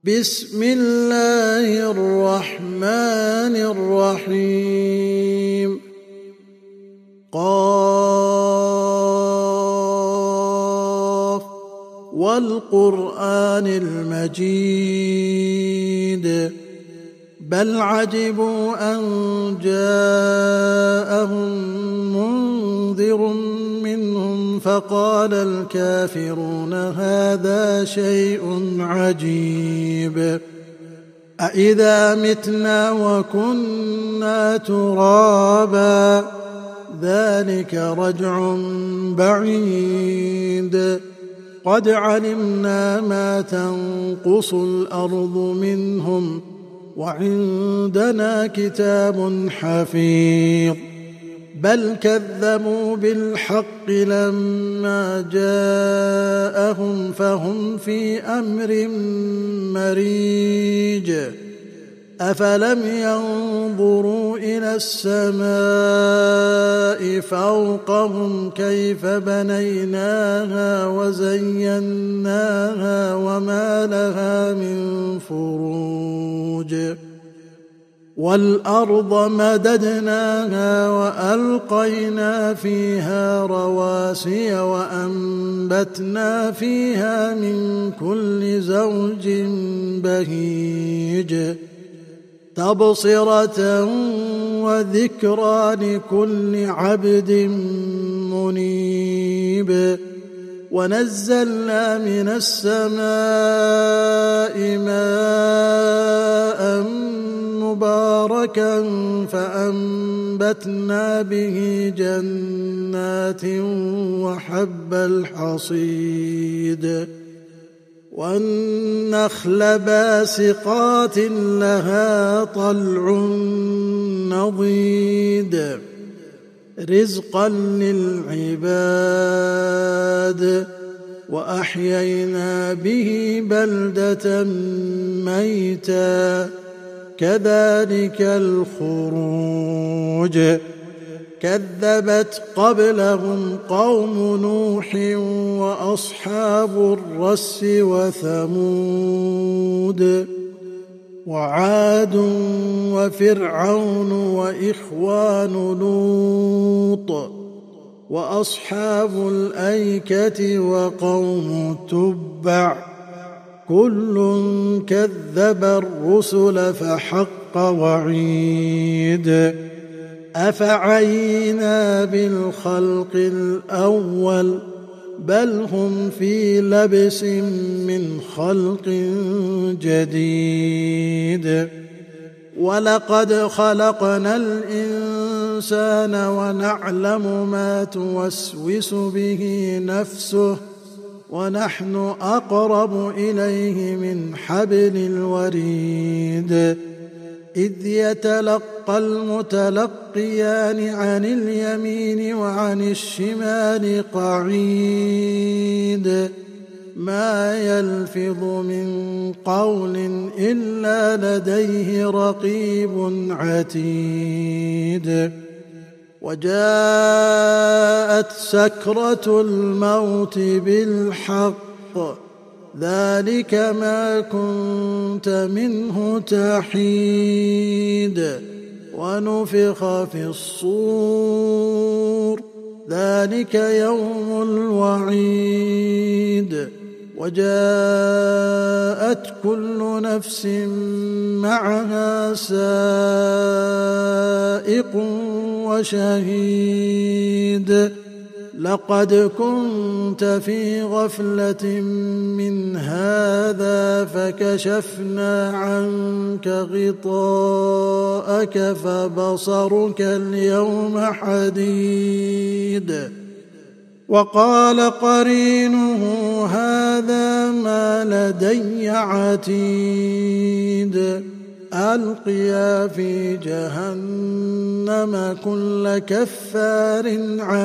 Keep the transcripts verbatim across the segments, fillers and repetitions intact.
بسم الله الرحمن الرحيم. قاف والقرآن المجيد بل عجبوا أن جاءهم منذر منهم فقال الكافرون هذا شيء عجيب أإذا متنا وكنا ترابا ذلك رجع بعيد قد علمنا ما تنقص الأرض منهم وعندنا كتاب حفيظ بل كذبوا بالحق لما جاءهم فهم في أمر مريج أفلم ينظروا إلى السماء فوقهم كيف بنيناها وزيناها وما لها من فروج والأرض مددناها وألقينا فيها رواسي وأنبتنا فيها من كل زوج بهيج تبصرة وذكرى لكل عبد منيب ونزلنا من السماء ماء مباركا فأنبتنا به جنات وحب الحصيد والنخل باسقات لها طلع نضيد رزقا للعباد وأحيينا به بلدة ميتا كذلك الخروج كذبت قبلهم قوم نوح وأصحاب الرس وثمود وعاد وفرعون وإخوان لوط وأصحاب الأيكة وقوم تبع كل كذب الرسل فحق وعيد أفعينا بالخلق الأول بل هم في لبس من خلق جديد ولقد خلقنا الإنسان ونعلم ما توسوس به نفسه ونحن أقرب إليه من حبل الوريد إذ يتلقى المتلقيان عن اليمين وعن الشمال قعيد ما يلفظ من قول إلا لديه رقيب عتيد وجاءت سكرة الموت بالحق ذلك ما كنت منه تحيد ونفخ في الصور ذلك يوم الوعيد وجاءت كل نفس معها سائق وشهيد لقد كنت في غفلة من هذا فكشفنا عنك غطاءك فبصرك اليوم حديد وقال قرينه هذا ما لدي عتيد ألقيا في جهنم كل كفار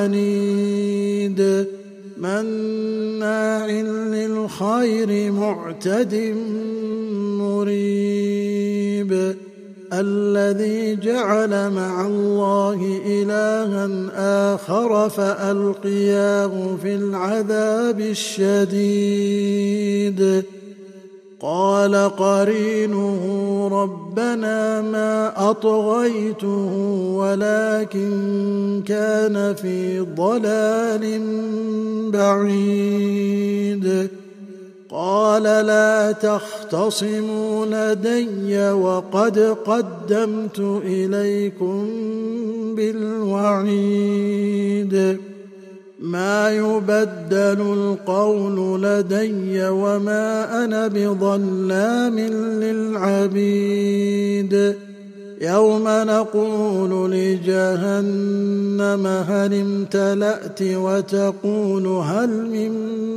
عنيد مناع للخير معتد مريب الذي جعل مع الله إلها آخر فألقياه في العذاب الشديد قال قرينه ربنا ما أطغيته ولكن كان في ضلال بعيد قال لا تختصموا لدي وقد قدمت إليكم بالوعيد ما يبدل القول لدي وما أنا بظلام للعبيد يوم نقول لجهنم هل امتلأت وتقول هل من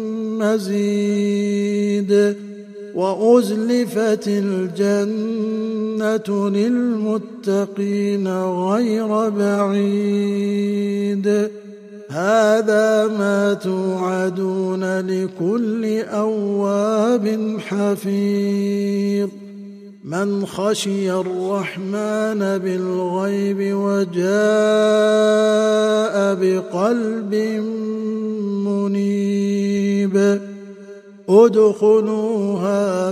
مزيد وأزلفت الجنة للمتقين غير بعيد هذا ما توعدون لكل أواب حفيظ من خشي الرحمن بالغيب وجاء بقلب منيب ادخلوها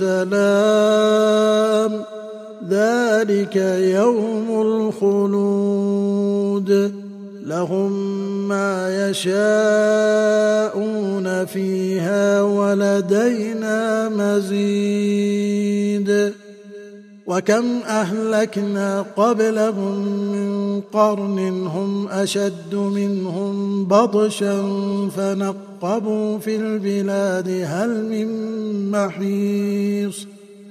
بسلام ذلك يوم الخلود لهم ما يشاءون فيها ولدينا مزيد وكم أهلكنا قبلهم من قرن هم أشد منهم بطشا فنقبوا في البلاد هل من محيص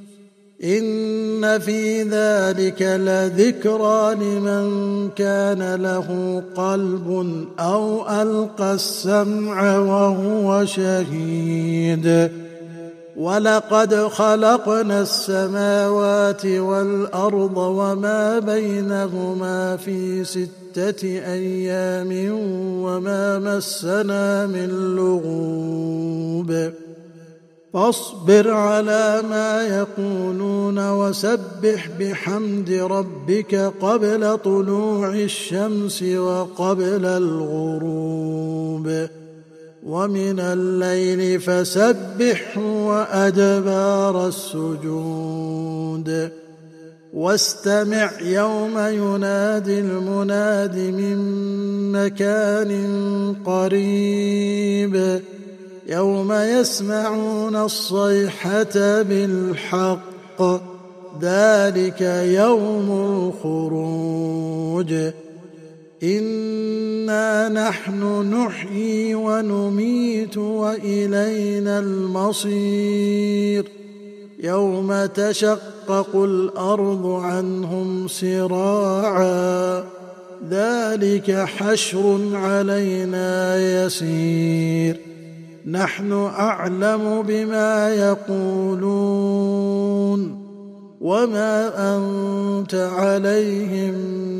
إن في ذلك لذكرى لمن كان له قلب أو ألقى السمع وهو شهيد ولقد خلقنا السماوات والأرض وما بينهما في ستة أيام وما مسنا من لغوب فاصبر على ما يقولون وسبح بحمد ربك قبل طلوع الشمس وقبل الغروب ومن الليل فسبحه وأدبار السجود واستمع يوم ينادي المناد من مكان قريب يوم يسمعون الصيحة بالحق ذلك يوم الخروج إنا نحن نحيي ونميت وإلينا المصير يوم تشقق الأرض عنهم سراعا ذلك حشر علينا يسير نحن أعلم بما يقولون وما أنت عليهم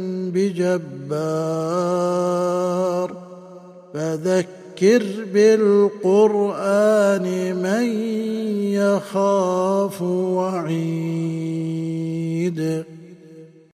بجبار فذكر بالقرآن من يخاف وعيد